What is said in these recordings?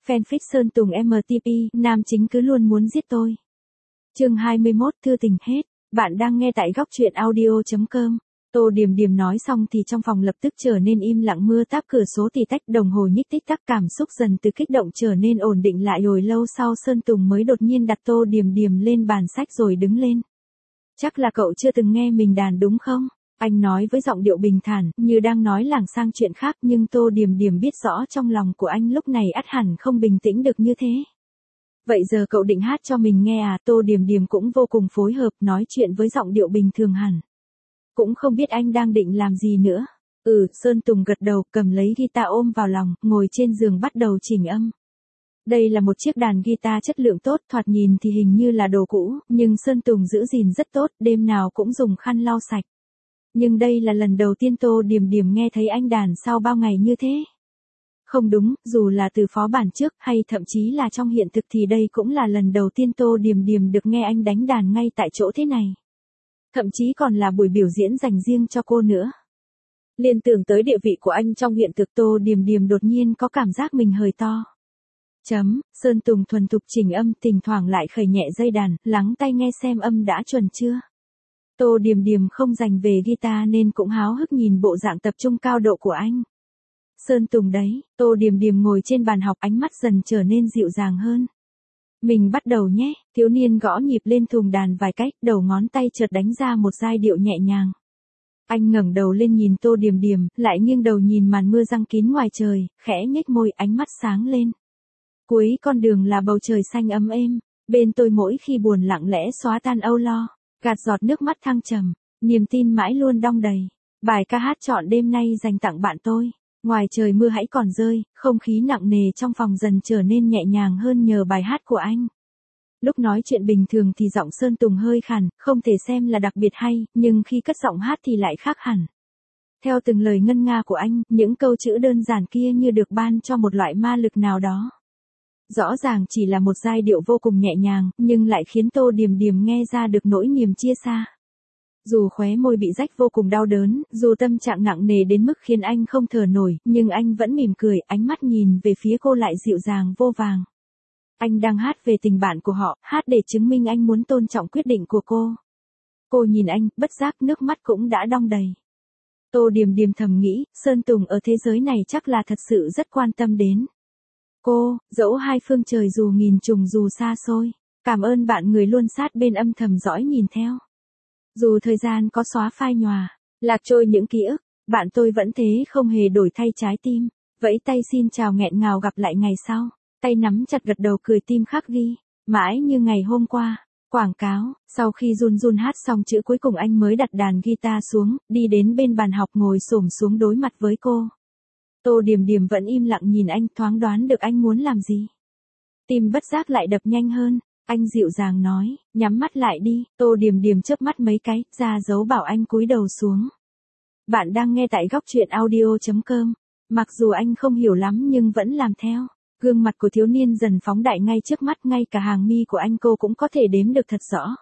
Fanfic Sơn Tùng MTP, nam chính cứ luôn muốn giết tôi. Chương 21, thư tình hết. Bạn đang nghe tại góc truyện audio.com. Tô Điềm Điềm nói xong thì trong phòng lập tức trở nên im lặng, mưa táp cửa số tì tách, đồng hồ nhích tích tắc, cảm xúc dần từ kích động trở nên ổn định lại. Hồi lâu sau Sơn Tùng mới đột nhiên đặt Tô Điềm Điềm lên bàn sách rồi đứng lên. Chắc là cậu chưa từng nghe mình đàn đúng không? Anh nói với giọng điệu bình thản, như đang nói lảng sang chuyện khác, nhưng Tô Điềm Điềm biết rõ trong lòng của anh lúc này ắt hẳn không bình tĩnh được như thế. Vậy giờ cậu định hát cho mình nghe à? Tô Điềm Điềm cũng vô cùng phối hợp, nói chuyện với giọng điệu bình thường hẳn. Cũng không biết anh đang định làm gì nữa. Sơn Tùng gật đầu, cầm lấy guitar ôm vào lòng, ngồi trên giường bắt đầu chỉnh âm. Đây là một chiếc đàn guitar chất lượng tốt, thoạt nhìn thì hình như là đồ cũ, nhưng Sơn Tùng giữ gìn rất tốt, đêm nào cũng dùng khăn lau sạch. Nhưng đây là lần đầu tiên Tô Điềm Điềm nghe thấy anh đàn sau bao ngày như thế. Không đúng, dù là từ phó bản trước hay thậm chí là trong hiện thực thì đây cũng là lần đầu tiên Tô Điềm Điềm được nghe anh đánh đàn ngay tại chỗ thế này. Thậm chí còn là buổi biểu diễn dành riêng cho cô nữa. Liên tưởng tới địa vị của anh trong hiện thực, Tô Điềm Điềm đột nhiên có cảm giác mình hơi to. Sơn Tùng thuần thục chỉnh âm, thỉnh thoảng lại khởi nhẹ dây đàn, lắng tai nghe xem âm đã chuẩn chưa. Tô Điềm Điềm không dành về guitar nên cũng háo hức nhìn bộ dạng tập trung cao độ của anh. Sơn Tùng đấy. Tô Điềm Điềm ngồi trên bàn học, ánh mắt dần trở nên dịu dàng hơn. Mình bắt đầu nhé. Thiếu niên gõ nhịp lên thùng đàn vài cách, đầu ngón tay chợt đánh ra một giai điệu nhẹ nhàng. Anh ngẩng đầu lên nhìn Tô Điềm Điềm, lại nghiêng đầu nhìn màn mưa giăng kín ngoài trời, khẽ nhếch môi, ánh mắt sáng lên. Cuối con đường là bầu trời xanh ấm êm, bên tôi mỗi khi buồn lặng lẽ xóa tan âu lo, gạt giọt nước mắt thăng trầm, niềm tin mãi luôn đong đầy. Bài ca hát chọn đêm nay dành tặng bạn tôi. Ngoài trời mưa hãy còn rơi, không khí nặng nề trong phòng dần trở nên nhẹ nhàng hơn nhờ bài hát của anh. Lúc nói chuyện bình thường thì giọng Sơn Tùng hơi khàn, không thể xem là đặc biệt hay, nhưng khi cất giọng hát thì lại khác hẳn. Theo từng lời ngân nga của anh, những câu chữ đơn giản kia như được ban cho một loại ma lực nào đó. Rõ ràng chỉ là một giai điệu vô cùng nhẹ nhàng, nhưng lại khiến Tô Điềm Điềm nghe ra được nỗi niềm chia xa. Dù khóe môi bị rách vô cùng đau đớn, dù tâm trạng nặng nề đến mức khiến anh không thở nổi, nhưng anh vẫn mỉm cười, ánh mắt nhìn về phía cô lại dịu dàng vô vàng. Anh đang hát về tình bạn của họ, hát để chứng minh anh muốn tôn trọng quyết định của cô. Cô nhìn anh, bất giác nước mắt cũng đã đong đầy. Tô Điềm Điềm thầm nghĩ, Sơn Tùng ở thế giới này chắc là thật sự rất quan tâm đến cô, dẫu hai phương trời dù nghìn trùng dù xa xôi. Cảm ơn bạn người luôn sát bên âm thầm dõi nhìn theo. Dù thời gian có xóa phai nhòa, lạc trôi những ký ức, bạn tôi vẫn thế không hề đổi thay trái tim. Vẫy tay xin chào nghẹn ngào, gặp lại ngày sau. Tay nắm chặt gật đầu cười, tim khắc ghi. Mãi như ngày hôm qua. Quảng cáo. Sau khi run run hát xong chữ cuối cùng, anh mới đặt đàn guitar xuống, đi đến bên bàn học ngồi xổm xuống đối mặt với cô. Tô Điềm Điềm vẫn im lặng nhìn anh, thoáng đoán được anh muốn làm gì. Tim bất giác lại đập nhanh hơn. Anh dịu dàng nói, nhắm mắt lại đi. Tô Điềm Điềm chớp mắt mấy cái, ra dấu bảo anh cúi đầu xuống. Bạn đang nghe tại góc truyện audio.com. Mặc dù anh không hiểu lắm nhưng vẫn làm theo. Gương mặt của thiếu niên dần phóng đại ngay trước mắt, ngay cả hàng mi của anh cô cũng có thể đếm được thật rõ.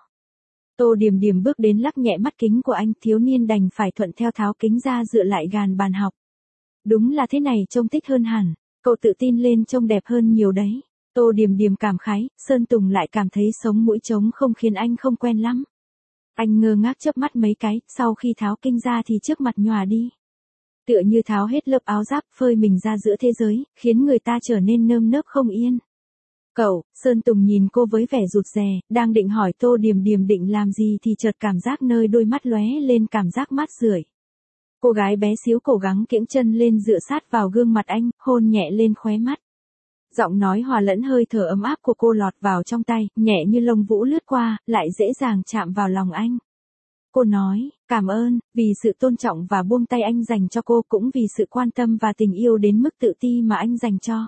Tô Điềm Điềm bước đến lắc nhẹ mắt kính của anh, thiếu niên đành phải thuận theo tháo kính ra dựa lại gàn bàn học. Đúng là thế này trông thích hơn hẳn, cậu tự tin lên trông đẹp hơn nhiều đấy. Tô Điềm Điềm cảm khái, Sơn Tùng lại cảm thấy sống mũi trống không, khiến anh không quen lắm. Anh ngơ ngác chớp mắt mấy cái, sau khi tháo kinh ra thì trước mặt nhòa đi. Tựa như tháo hết lớp áo giáp, phơi mình ra giữa thế giới, khiến người ta trở nên nơm nớp không yên. Cậu, Sơn Tùng nhìn cô với vẻ rụt rè, đang định hỏi Tô Điềm Điềm định làm gì thì chợt cảm giác nơi đôi mắt lóe lên cảm giác mát rượi. Cô gái bé xíu cố gắng kiễng chân lên dựa sát vào gương mặt anh, hôn nhẹ lên khóe mắt. Giọng nói hòa lẫn hơi thở ấm áp của cô lọt vào trong tai, nhẹ như lông vũ lướt qua, lại dễ dàng chạm vào lòng anh. Cô nói, cảm ơn, vì sự tôn trọng và buông tay anh dành cho cô, cũng vì sự quan tâm và tình yêu đến mức tự ti mà anh dành cho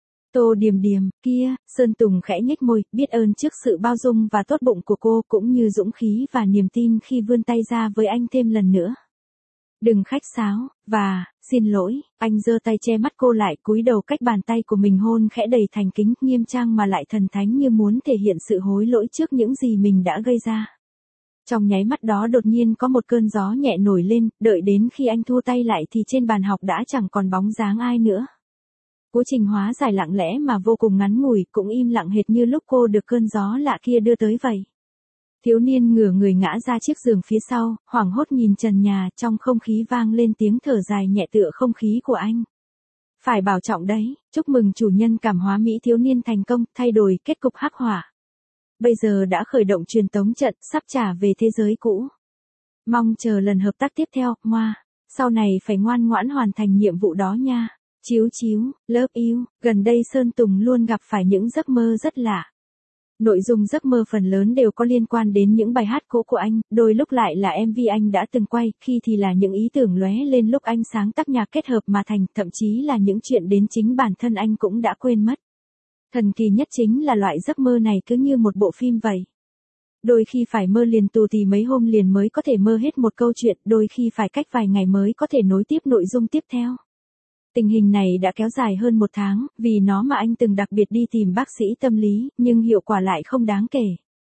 Tô Điềm Điềm. Kia, Sơn Tùng khẽ nhếch môi, biết ơn trước sự bao dung và tốt bụng của cô, cũng như dũng khí và niềm tin khi vươn tay ra với anh thêm lần nữa. Đừng khách sáo, và, xin lỗi. Anh giơ tay che mắt cô lại, cúi đầu cách bàn tay của mình hôn khẽ đầy thành kính, nghiêm trang mà lại thần thánh, như muốn thể hiện sự hối lỗi trước những gì mình đã gây ra. Trong nháy mắt đó đột nhiên có một cơn gió nhẹ nổi lên, đợi đến khi anh thu tay lại thì trên bàn học đã chẳng còn bóng dáng ai nữa. Quá trình hóa giải lặng lẽ mà vô cùng ngắn ngủi, cũng im lặng hệt như lúc cô được cơn gió lạ kia đưa tới vậy. Thiếu niên ngửa người ngã ra chiếc giường phía sau, hoảng hốt nhìn trần nhà, trong không khí vang lên tiếng thở dài nhẹ tựa không khí của anh. Phải bảo trọng đấy, chúc mừng chủ nhân cảm hóa Mỹ thiếu niên thành công, thay đổi kết cục hắc hỏa. Bây giờ đã khởi động truyền tống trận, sắp trả về thế giới cũ. Mong chờ lần hợp tác tiếp theo, Ngoa. Sau này phải ngoan ngoãn hoàn thành nhiệm vụ đó nha. Chíu chíu, love you. Gần đây Sơn Tùng luôn gặp phải những giấc mơ rất lạ. Nội dung giấc mơ phần lớn đều có liên quan đến những bài hát cũ của anh, đôi lúc lại là MV anh đã từng quay, khi thì là những ý tưởng lóe lên lúc anh sáng tác nhạc kết hợp mà thành, thậm chí là những chuyện đến chính bản thân anh cũng đã quên mất. Thần kỳ nhất chính là loại giấc mơ này cứ như một bộ phim vậy. Đôi khi phải mơ liền tù thì mấy hôm liền mới có thể mơ hết một câu chuyện, đôi khi phải cách vài ngày mới có thể nối tiếp nội dung tiếp theo. Tình hình này đã kéo dài hơn 1 tháng, vì nó mà anh từng đặc biệt đi tìm bác sĩ tâm lý, nhưng hiệu quả lại không đáng kể.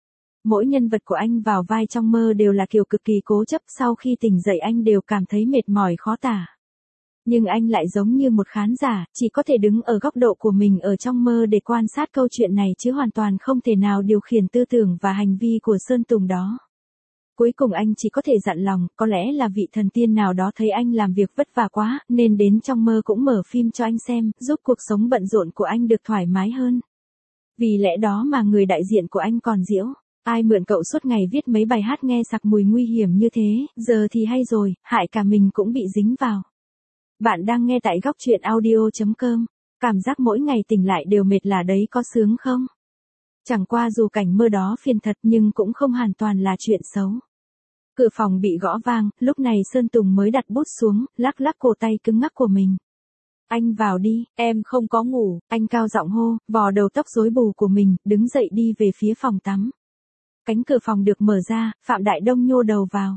Mỗi nhân vật của anh vào vai trong mơ đều là kiểu cực kỳ cố chấp, sau khi tỉnh dậy anh đều cảm thấy mệt mỏi khó tả. Nhưng anh lại giống như một khán giả, chỉ có thể đứng ở góc độ của mình ở trong mơ để quan sát câu chuyện này chứ hoàn toàn không thể nào điều khiển tư tưởng và hành vi của Sơn Tùng đó. Cuối cùng anh chỉ có thể dặn lòng, có lẽ là vị thần tiên nào đó thấy anh làm việc vất vả quá, nên đến trong mơ cũng mở phim cho anh xem, giúp cuộc sống bận rộn của anh được thoải mái hơn. Vì lẽ đó mà người đại diện của anh còn giễu, ai mượn cậu suốt ngày viết mấy bài hát nghe sặc mùi nguy hiểm như thế, giờ thì hay rồi, hại cả mình cũng bị dính vào. Bạn đang nghe tại góc truyện audio.com, cảm giác mỗi ngày tỉnh lại đều mệt là đấy có sướng không? Chẳng qua dù cảnh mơ đó phiền thật nhưng cũng không hoàn toàn là chuyện xấu. Cửa phòng bị gõ vang, lúc này Sơn Tùng mới đặt bút xuống, lắc lắc cổ tay cứng ngắc của mình. Anh vào đi, em không có ngủ, anh cao giọng hô, vò đầu tóc rối bù của mình, đứng dậy đi về phía phòng tắm. Cánh cửa phòng được mở ra, Phạm Đại Đông nhô đầu vào.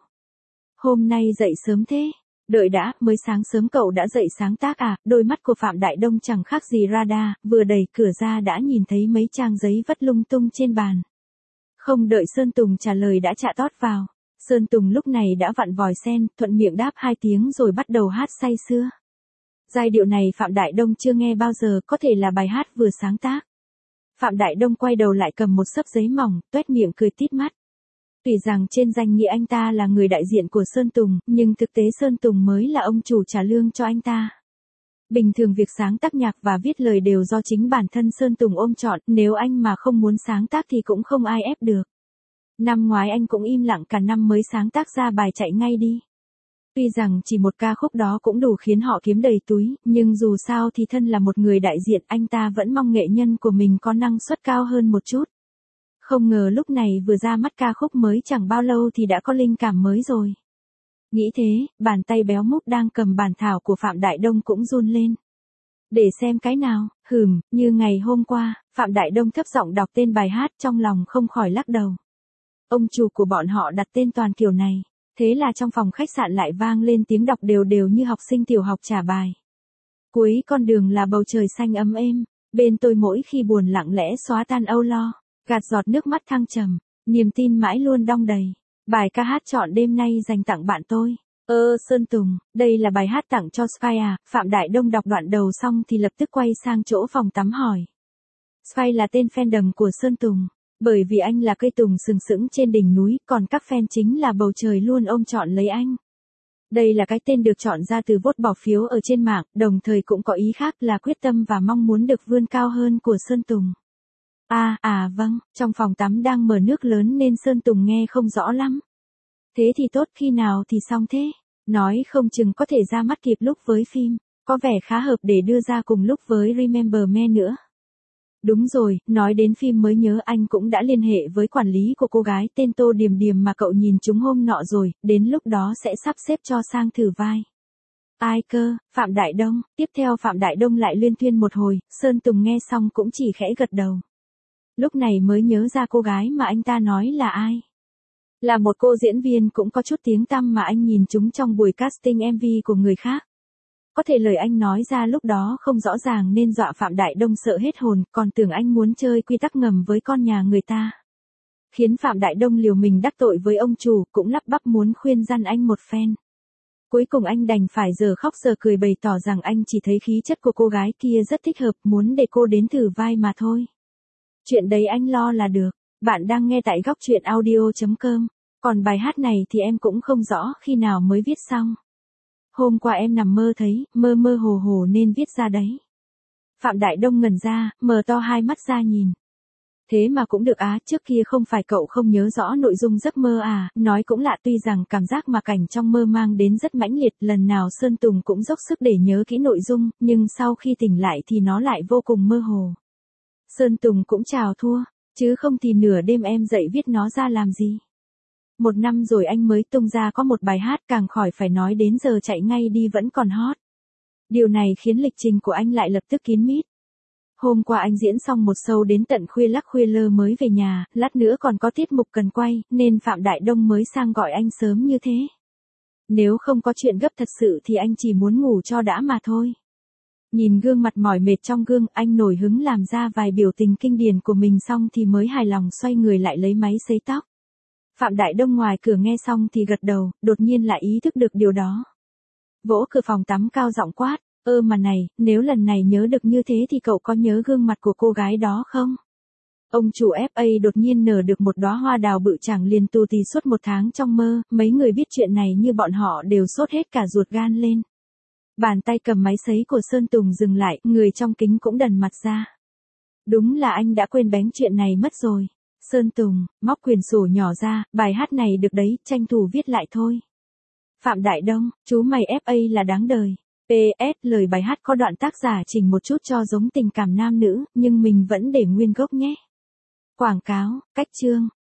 Hôm nay dậy sớm thế? Đợi đã, mới sáng sớm cậu đã dậy sáng tác à? Đôi mắt của Phạm Đại Đông chẳng khác gì radar, vừa đẩy cửa ra đã nhìn thấy mấy trang giấy vất lung tung trên bàn. Không đợi Sơn Tùng trả lời đã chạ tót vào. Sơn Tùng lúc này đã vặn vòi sen, thuận miệng đáp 2 tiếng rồi bắt đầu hát say sưa. Giai điệu này Phạm Đại Đông chưa nghe bao giờ, có thể là bài hát vừa sáng tác. Phạm Đại Đông quay đầu lại cầm một xấp giấy mỏng, tuét miệng cười tít mắt. Tuy rằng trên danh nghĩa anh ta là người đại diện của Sơn Tùng, nhưng thực tế Sơn Tùng mới là ông chủ trả lương cho anh ta. Bình thường việc sáng tác nhạc và viết lời đều do chính bản thân Sơn Tùng ôm trọn, nếu anh mà không muốn sáng tác thì cũng không ai ép được. Năm ngoái anh cũng im lặng cả năm mới sáng tác ra bài Chạy Ngay Đi. Tuy rằng chỉ một ca khúc đó cũng đủ khiến họ kiếm đầy túi, nhưng dù sao thì thân là một người đại diện anh ta vẫn mong nghệ nhân của mình có năng suất cao hơn một chút. Không ngờ lúc này vừa ra mắt ca khúc mới chẳng bao lâu thì đã có linh cảm mới rồi. Nghĩ thế, bàn tay béo múp đang cầm bản thảo của Phạm Đại Đông cũng run lên. Để xem cái nào, như ngày hôm qua, Phạm Đại Đông thấp giọng đọc tên bài hát trong lòng không khỏi lắc đầu. Ông chủ của bọn họ đặt tên toàn kiểu này, thế là trong phòng khách sạn lại vang lên tiếng đọc đều đều như học sinh tiểu học trả bài. Cuối con đường là bầu trời xanh ấm êm, bên tôi mỗi khi buồn lặng lẽ xóa tan âu lo, gạt giọt nước mắt thăng trầm, niềm tin mãi luôn đong đầy. Bài ca hát chọn đêm nay dành tặng bạn tôi. Sơn Tùng, đây là bài hát tặng cho Sky à? Phạm Đại Đông đọc đoạn đầu xong thì lập tức quay sang chỗ phòng tắm hỏi. Sky là tên fandom của Sơn Tùng, bởi vì anh là cây tùng sừng sững trên đỉnh núi, còn các fan chính là bầu trời luôn ôm trọn lấy anh. Đây là cái tên được chọn ra từ vote bỏ phiếu ở trên mạng, đồng thời cũng có ý khác là quyết tâm và mong muốn được vươn cao hơn của Sơn Tùng. Vâng, trong phòng tắm đang mở nước lớn nên Sơn Tùng nghe không rõ lắm. Thế thì tốt, khi nào thì xong thế? Nói không chừng có thể ra mắt kịp lúc với phim, có vẻ khá hợp để đưa ra cùng lúc với Remember Me nữa. Đúng rồi, nói đến phim mới nhớ anh cũng đã liên hệ với quản lý của cô gái tên Tô Điềm Điềm mà cậu nhìn chúng hôm nọ rồi, đến lúc đó sẽ sắp xếp cho sang thử vai. Ai cơ, Phạm Đại Đông, tiếp theo Phạm Đại Đông lại luyên thuyên một hồi, Sơn Tùng nghe xong cũng chỉ khẽ gật đầu. Lúc này mới nhớ ra cô gái mà anh ta nói là ai. Là một cô diễn viên cũng có chút tiếng tăm mà anh nhìn chúng trong buổi casting MV của người khác. Có thể lời anh nói ra lúc đó không rõ ràng nên dọa Phạm Đại Đông sợ hết hồn, còn tưởng anh muốn chơi quy tắc ngầm với con nhà người ta. Khiến Phạm Đại Đông liều mình đắc tội với ông chủ, cũng lắp bắp muốn khuyên răn anh một phen. Cuối cùng anh đành phải giờ khóc giờ cười bày tỏ rằng anh chỉ thấy khí chất của cô gái kia rất thích hợp, muốn để cô đến thử vai mà thôi. Chuyện đấy anh lo là được. Bạn đang nghe tại góc truyện audio.com. Còn bài hát này thì em cũng không rõ khi nào mới viết xong. Hôm qua em nằm mơ thấy, mơ mơ hồ hồ nên viết ra đấy. Phạm Đại Đông ngẩn ra, mở to hai mắt ra nhìn. Thế mà cũng được á, trước kia không phải cậu không nhớ rõ nội dung giấc mơ à, nói cũng lạ, tuy rằng cảm giác mà cảnh trong mơ mang đến rất mãnh liệt, lần nào Sơn Tùng cũng dốc sức để nhớ kỹ nội dung, nhưng sau khi tỉnh lại thì nó lại vô cùng mơ hồ. Sơn Tùng cũng chào thua, chứ không thì nửa đêm em dậy viết nó ra làm gì. 1 năm rồi anh mới tung ra có một bài hát, càng khỏi phải nói đến giờ chạy ngay đi vẫn còn hot. Điều này khiến lịch trình của anh lại lập tức kín mít. Hôm qua anh diễn xong một show đến tận khuya lắc khuya lơ mới về nhà, lát nữa còn có tiết mục cần quay, nên Phạm Đại Đông mới sang gọi anh sớm như thế. Nếu không có chuyện gấp thật sự thì anh chỉ muốn ngủ cho đã mà thôi. Nhìn gương mặt mỏi mệt trong gương, anh nổi hứng làm ra vài biểu tình kinh điển của mình xong thì mới hài lòng xoay người lại lấy máy sấy tóc. Phạm Đại Đông ngoài cửa nghe xong thì gật đầu, đột nhiên lại ý thức được điều đó. Vỗ cửa phòng tắm cao giọng quát, mà này, nếu lần này nhớ được như thế thì cậu có nhớ gương mặt của cô gái đó không? Ông chủ FA đột nhiên nở được một đóa hoa đào bự chảng liền tù tì suốt 1 tháng trong mơ, mấy người biết chuyện này như bọn họ đều sốt hết cả ruột gan lên. Bàn tay cầm máy sấy của Sơn Tùng dừng lại, người trong kính cũng đần mặt ra. Đúng là anh đã quên bén chuyện này mất rồi. Sơn Tùng, móc quyển sổ nhỏ ra, bài hát này được đấy, tranh thủ viết lại thôi. Phạm Đại Đông, chú mày FA là đáng đời. PS, lời bài hát có đoạn tác giả chỉnh một chút cho giống tình cảm nam nữ, nhưng mình vẫn để nguyên gốc nhé. Quảng cáo, cách chương.